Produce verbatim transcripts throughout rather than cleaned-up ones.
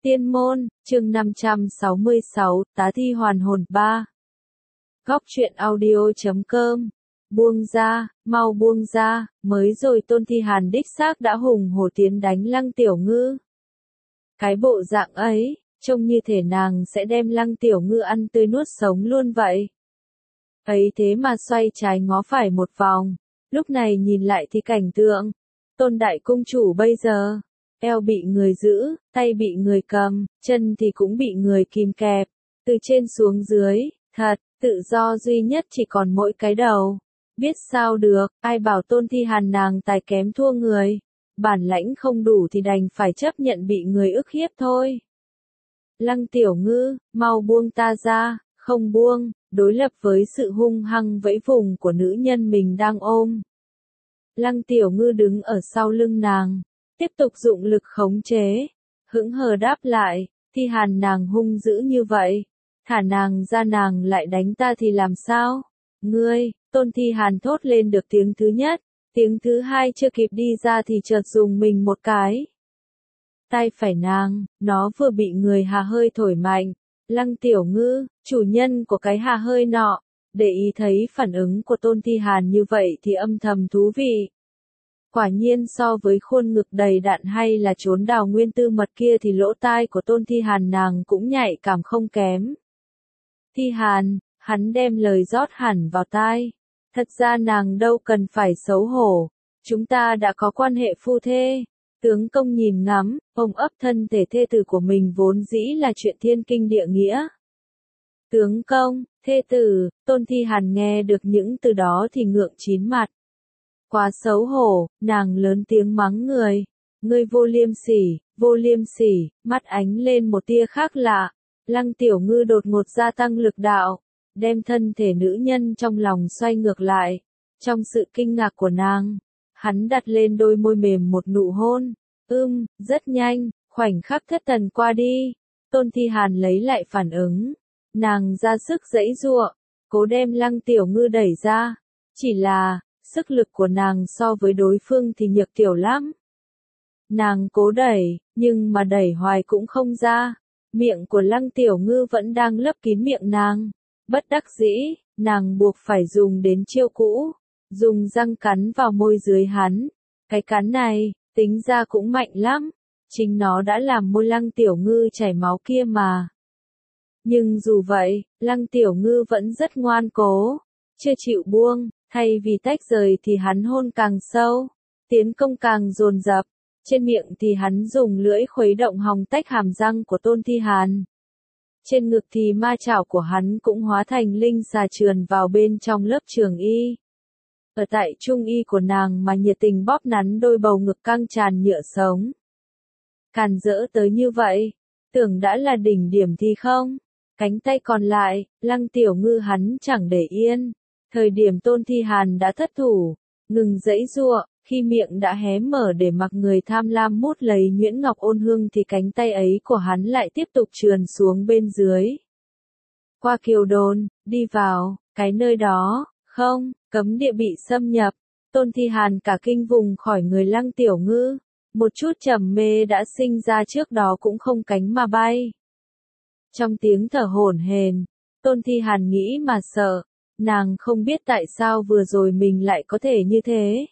Tiên môn, chương năm trăm sáu mươi sáu, tá thi hoàn hồn ba. Góc truyện audio chấm com. Buông ra, mau buông ra, mới rồi Tôn Thi Hàn đích xác đã hùng hổ tiến đánh Lăng Tiểu Ngư. Cái bộ dạng ấy, trông như thể nàng sẽ đem Lăng Tiểu Ngư ăn tươi nuốt sống luôn vậy. Ấy thế mà xoay trái ngó phải một vòng, lúc này nhìn lại thì cảnh tượng, Tôn Đại Cung Chủ bây giờ, eo bị người giữ, tay bị người cầm, chân thì cũng bị người kìm kẹp, từ trên xuống dưới, thật, tự do duy nhất chỉ còn mỗi cái đầu. Biết sao được, ai bảo Tôn Thi Hàn nàng tài kém thua người, bản lãnh không đủ thì đành phải chấp nhận bị người ức hiếp thôi. Lăng Tiểu Ngư, mau buông ta ra, không buông, đối lập với sự hung hăng vẫy vùng của nữ nhân mình đang ôm. Lăng Tiểu Ngư đứng ở sau lưng nàng, tiếp tục dụng lực khống chế, hững hờ đáp lại, Thi Hàn nàng hung dữ như vậy, thả nàng ra nàng lại đánh ta thì làm sao? Ngươi, Tôn Thi Hàn thốt lên được tiếng thứ nhất, tiếng thứ hai chưa kịp đi ra thì chợt dùng mình một cái. Tay phải nàng, nó vừa bị người hà hơi thổi mạnh, Lăng Tiểu Ngư, chủ nhân của cái hà hơi nọ, để ý thấy phản ứng của Tôn Thi Hàn như vậy thì âm thầm thú vị. Quả nhiên so với khuôn ngực đầy đặn hay là trốn đào nguyên tư mật kia thì lỗ tai của Tôn Thi Hàn nàng cũng nhạy cảm không kém. Thi Hàn, hắn đem lời rót hẳn vào tai. Thật ra nàng đâu cần phải xấu hổ, chúng ta đã có quan hệ phu thê. Tướng công nhìn ngắm, ôm ấp thân thể thê tử của mình vốn dĩ là chuyện thiên kinh địa nghĩa. Tướng công, thê tử, Tôn Thi Hàn nghe được những từ đó thì ngượng chín mặt. Quá xấu hổ, nàng lớn tiếng mắng người. Ngươi vô liêm sỉ, vô liêm sỉ, mắt ánh lên một tia khác lạ. Lăng Tiểu Ngư đột ngột gia tăng lực đạo, đem thân thể nữ nhân trong lòng xoay ngược lại. Trong sự kinh ngạc của nàng, hắn đặt lên đôi môi mềm một nụ hôn. Ưm, rất nhanh, khoảnh khắc thất thần qua đi. Tôn Thi Hàn lấy lại phản ứng. Nàng ra sức giãy giụa, cố đem Lăng Tiểu Ngư đẩy ra. Chỉ là, sức lực của nàng so với đối phương thì nhược tiểu lắm. Nàng cố đẩy, nhưng mà đẩy hoài cũng không ra. Miệng của Lăng Tiểu Ngư vẫn đang lấp kín miệng nàng. Bất đắc dĩ, nàng buộc phải dùng đến chiêu cũ. Dùng răng cắn vào môi dưới hắn. Cái cắn này, tính ra cũng mạnh lắm. Chính nó đã làm môi Lăng Tiểu Ngư chảy máu kia mà. Nhưng dù vậy, Lăng Tiểu Ngư vẫn rất ngoan cố. Chưa chịu buông. Thay vì tách rời thì hắn hôn càng sâu, tiến công càng dồn dập, trên miệng thì hắn dùng lưỡi khuấy động hòng tách hàm răng của Tôn Thi Hàn. Trên ngực thì ma chảo của hắn cũng hóa thành linh xà trườn vào bên trong lớp trường y. Ở tại trung y của nàng mà nhiệt tình bóp nắn đôi bầu ngực căng tràn nhựa sống. Càn rỡ tới như vậy, tưởng đã là đỉnh điểm thì không, cánh tay còn lại, Lăng Tiểu Ngư hắn chẳng để yên. Thời điểm Tôn Thi Hàn đã thất thủ, ngừng giãy giụa, khi miệng đã hé mở để mặc người tham lam mút lấy nhuyễn ngọc ôn hương thì cánh tay ấy của hắn lại tiếp tục trườn xuống bên dưới. Qua kiều đồn, đi vào, cái nơi đó, không, cấm địa bị xâm nhập, Tôn Thi Hàn cả kinh vùng khỏi người Lăng Tiểu Ngư, một chút trầm mê đã sinh ra trước đó cũng không cánh mà bay. Trong tiếng thở hổn hển, Tôn Thi Hàn nghĩ mà sợ. Nàng không biết tại sao vừa rồi mình lại có thể như thế.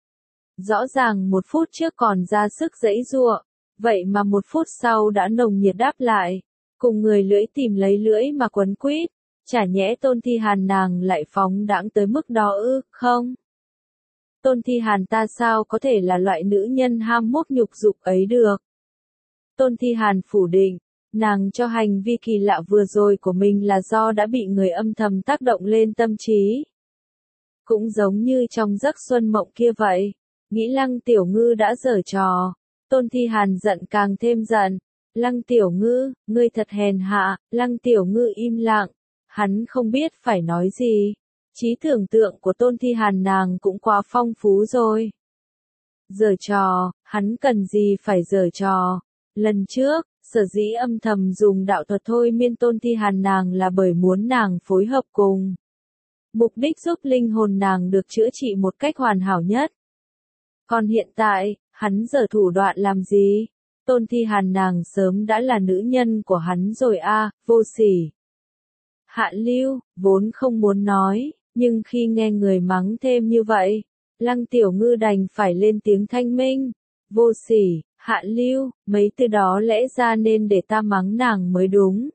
Rõ ràng một phút trước còn ra sức giãy giụa, vậy mà một phút sau đã nồng nhiệt đáp lại, cùng người lưỡi tìm lấy lưỡi mà quấn quýt, chả nhẽ Tôn Thi Hàn nàng lại phóng đãng tới mức đó ư, không? Tôn Thi Hàn ta sao có thể là loại nữ nhân ham mốc nhục dục ấy được? Tôn Thi Hàn phủ định. Nàng cho hành vi kỳ lạ vừa rồi của mình là do đã bị người âm thầm tác động lên tâm trí. Cũng giống như trong giấc xuân mộng kia vậy, nghĩ Lăng Tiểu Ngư đã giở trò. Tôn Thi Hàn giận càng thêm giận. Lăng Tiểu Ngư, ngươi thật hèn hạ. Lăng Tiểu Ngư im lặng, hắn không biết phải nói gì. Trí tưởng tượng của Tôn Thi Hàn nàng cũng quá phong phú rồi. Giở trò, hắn cần gì phải giở trò. Lần trước, sở dĩ âm thầm dùng đạo thuật thôi miên Tôn Thi Hàn nàng là bởi muốn nàng phối hợp cùng. Mục đích giúp linh hồn nàng được chữa trị một cách hoàn hảo nhất. Còn hiện tại, hắn giở thủ đoạn làm gì? Tôn Thi Hàn nàng sớm đã là nữ nhân của hắn rồi a, à, vô sỉ. Hạ Lưu, vốn không muốn nói, nhưng khi nghe người mắng thêm như vậy, Lăng Tiểu Ngư đành phải lên tiếng thanh minh. Vô sỉ, Hạ Lưu, mấy từ đó lẽ ra nên để ta mắng nàng mới đúng.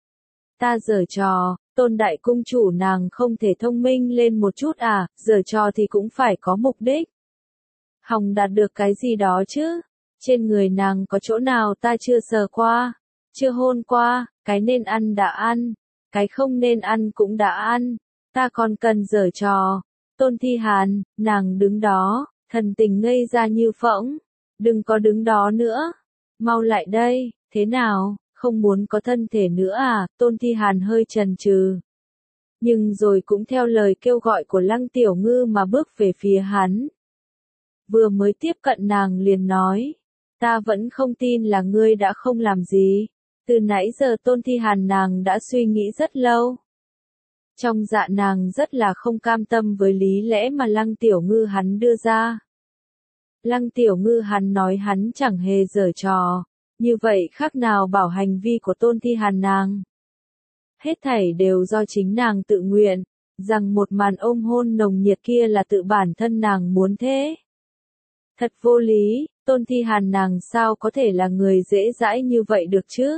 Ta giở trò, Tôn đại cung chủ nàng không thể thông minh lên một chút à, giở trò thì cũng phải có mục đích. Hòng đạt được cái gì đó chứ, trên người nàng có chỗ nào ta chưa sờ qua, chưa hôn qua, cái nên ăn đã ăn, cái không nên ăn cũng đã ăn, ta còn cần giở trò. Tôn Thi Hàn, nàng đứng đó, thần tình ngây ra như phỗng, đừng có đứng đó nữa, mau lại đây, thế nào, không muốn có thân thể nữa à, Tôn Thi Hàn hơi chần chừ. Nhưng rồi cũng theo lời kêu gọi của Lăng Tiểu Ngư mà bước về phía hắn. Vừa mới tiếp cận nàng liền nói, ta vẫn không tin là ngươi đã không làm gì, từ nãy giờ Tôn Thi Hàn nàng đã suy nghĩ rất lâu. Trong dạ nàng rất là không cam tâm với lý lẽ mà Lăng Tiểu Ngư hắn đưa ra. Lăng Tiểu Ngư hắn nói hắn chẳng hề giở trò, như vậy khác nào bảo hành vi của Tôn Thi Hàn nàng. Hết thảy đều do chính nàng tự nguyện, rằng một màn ôm hôn nồng nhiệt kia là tự bản thân nàng muốn thế. Thật vô lý, Tôn Thi Hàn nàng sao có thể là người dễ dãi như vậy được chứ?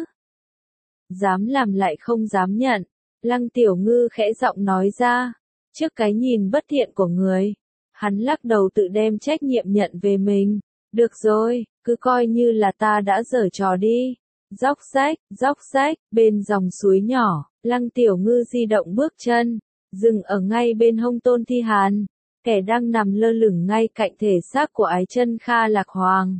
Dám làm lại không dám nhận, Lăng Tiểu Ngư khẽ giọng nói ra, trước cái nhìn bất thiện của người, hắn lắc đầu tự đem trách nhiệm nhận về mình. Được rồi, cứ coi như là ta đã giở trò đi. Dốc rách, dốc rách, bên dòng suối nhỏ, Lăng Tiểu Ngư di động bước chân, dừng ở ngay bên hông Tôn Thi Hàn, kẻ đang nằm lơ lửng ngay cạnh thể xác của Ái Chân Kha Lạc Hoàng.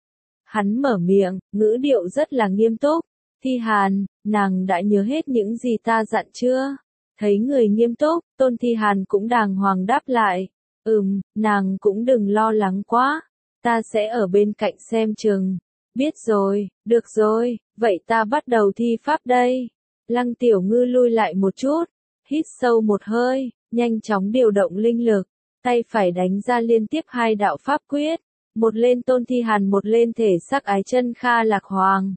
Hắn mở miệng, ngữ điệu rất là nghiêm túc, Thi Hàn, nàng đã nhớ hết những gì ta dặn chưa? Thấy người nghiêm túc, Tôn Thi Hàn cũng đàng hoàng đáp lại, ừm, nàng cũng đừng lo lắng quá, ta sẽ ở bên cạnh xem chừng. Biết rồi, được rồi, vậy ta bắt đầu thi pháp đây. Lăng Tiểu Ngư lui lại một chút, hít sâu một hơi, nhanh chóng điều động linh lực, tay phải đánh ra liên tiếp hai đạo pháp quyết, một lên Tôn Thi Hàn một lên thể xác Ái Chân Kha Lạc Hoàng.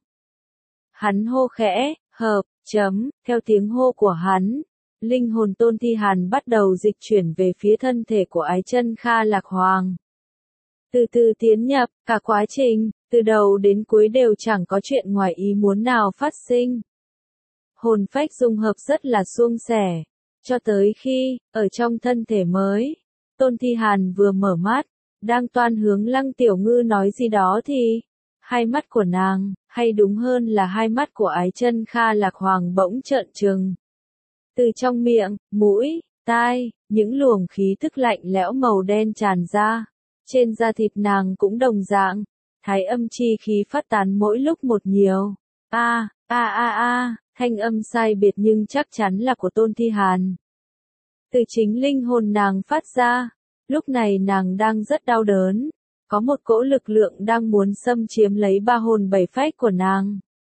Hắn hô khẽ, hợp, chấm, theo tiếng hô của hắn, linh hồn Tôn Thi Hàn bắt đầu dịch chuyển về phía thân thể của Ái Chân Kha Lạc Hoàng. Từ từ tiến nhập, cả quá trình, từ đầu đến cuối đều chẳng có chuyện ngoài ý muốn nào phát sinh. Hồn phách dung hợp rất là suôn sẻ, cho tới khi, ở trong thân thể mới, Tôn Thi Hàn vừa mở mắt, đang toan hướng Lăng Tiểu Ngư nói gì đó thì, hai mắt của nàng, hay đúng hơn là hai mắt của Ái Chân Kha Lạc Hoàng bỗng trợn trừng. Từ trong miệng, mũi, tai, những luồng khí tức lạnh lẽo màu đen tràn ra. Trên da thịt nàng cũng đồng dạng, thái âm chi khí phát tán mỗi lúc một nhiều. A, a a a, thanh âm sai biệt nhưng chắc chắn là của Tôn Thi Hàn. Từ chính linh hồn nàng phát ra, lúc này nàng đang rất đau đớn, có một cỗ lực lượng đang muốn xâm chiếm lấy ba hồn bảy phách của nàng.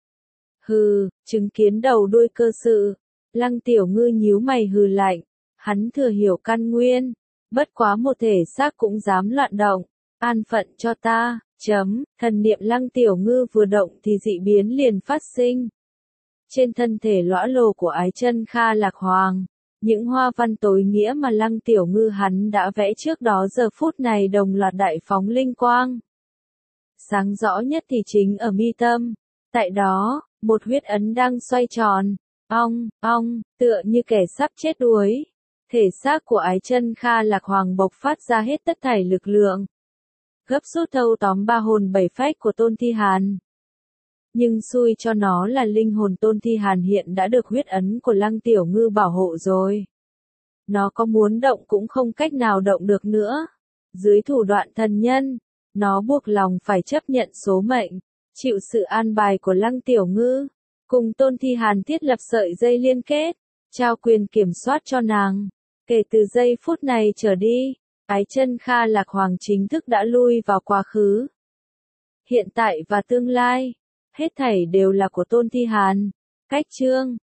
Hừ, chứng kiến đầu đuôi cơ sự, Lăng Tiểu Ngư nhíu mày hừ lạnh, hắn thừa hiểu căn nguyên. Bất quá một thể xác cũng dám loạn động, an phận cho ta, chấm, thần niệm Lăng Tiểu Ngư vừa động thì dị biến liền phát sinh. Trên thân thể lõa lồ của Ái Chân Kha Lạc Hoàng, những hoa văn tối nghĩa mà Lăng Tiểu Ngư hắn đã vẽ trước đó giờ phút này đồng loạt đại phóng linh quang. Sáng rõ nhất thì chính ở mi tâm, tại đó, một huyết ấn đang xoay tròn, ong, ong, tựa như kẻ sắp chết đuối. Thể xác của Ái Chân Kha Lạc Hoàng bộc phát ra hết tất thảy lực lượng, gấp rút thâu tóm ba hồn bảy phách của Tôn Thi Hàn. Nhưng xui cho nó là linh hồn Tôn Thi Hàn hiện đã được huyết ấn của Lăng Tiểu Ngư bảo hộ rồi. Nó có muốn động cũng không cách nào động được nữa. Dưới thủ đoạn thần nhân, nó buộc lòng phải chấp nhận số mệnh, chịu sự an bài của Lăng Tiểu Ngư, cùng Tôn Thi Hàn thiết lập sợi dây liên kết, trao quyền kiểm soát cho nàng. Kể từ giây phút này trở đi, Ái Chân Kha Lạc Hoàng chính thức đã lui vào quá khứ. Hiện tại và tương lai, hết thảy đều là của Tôn Thi Hàn. Cách chương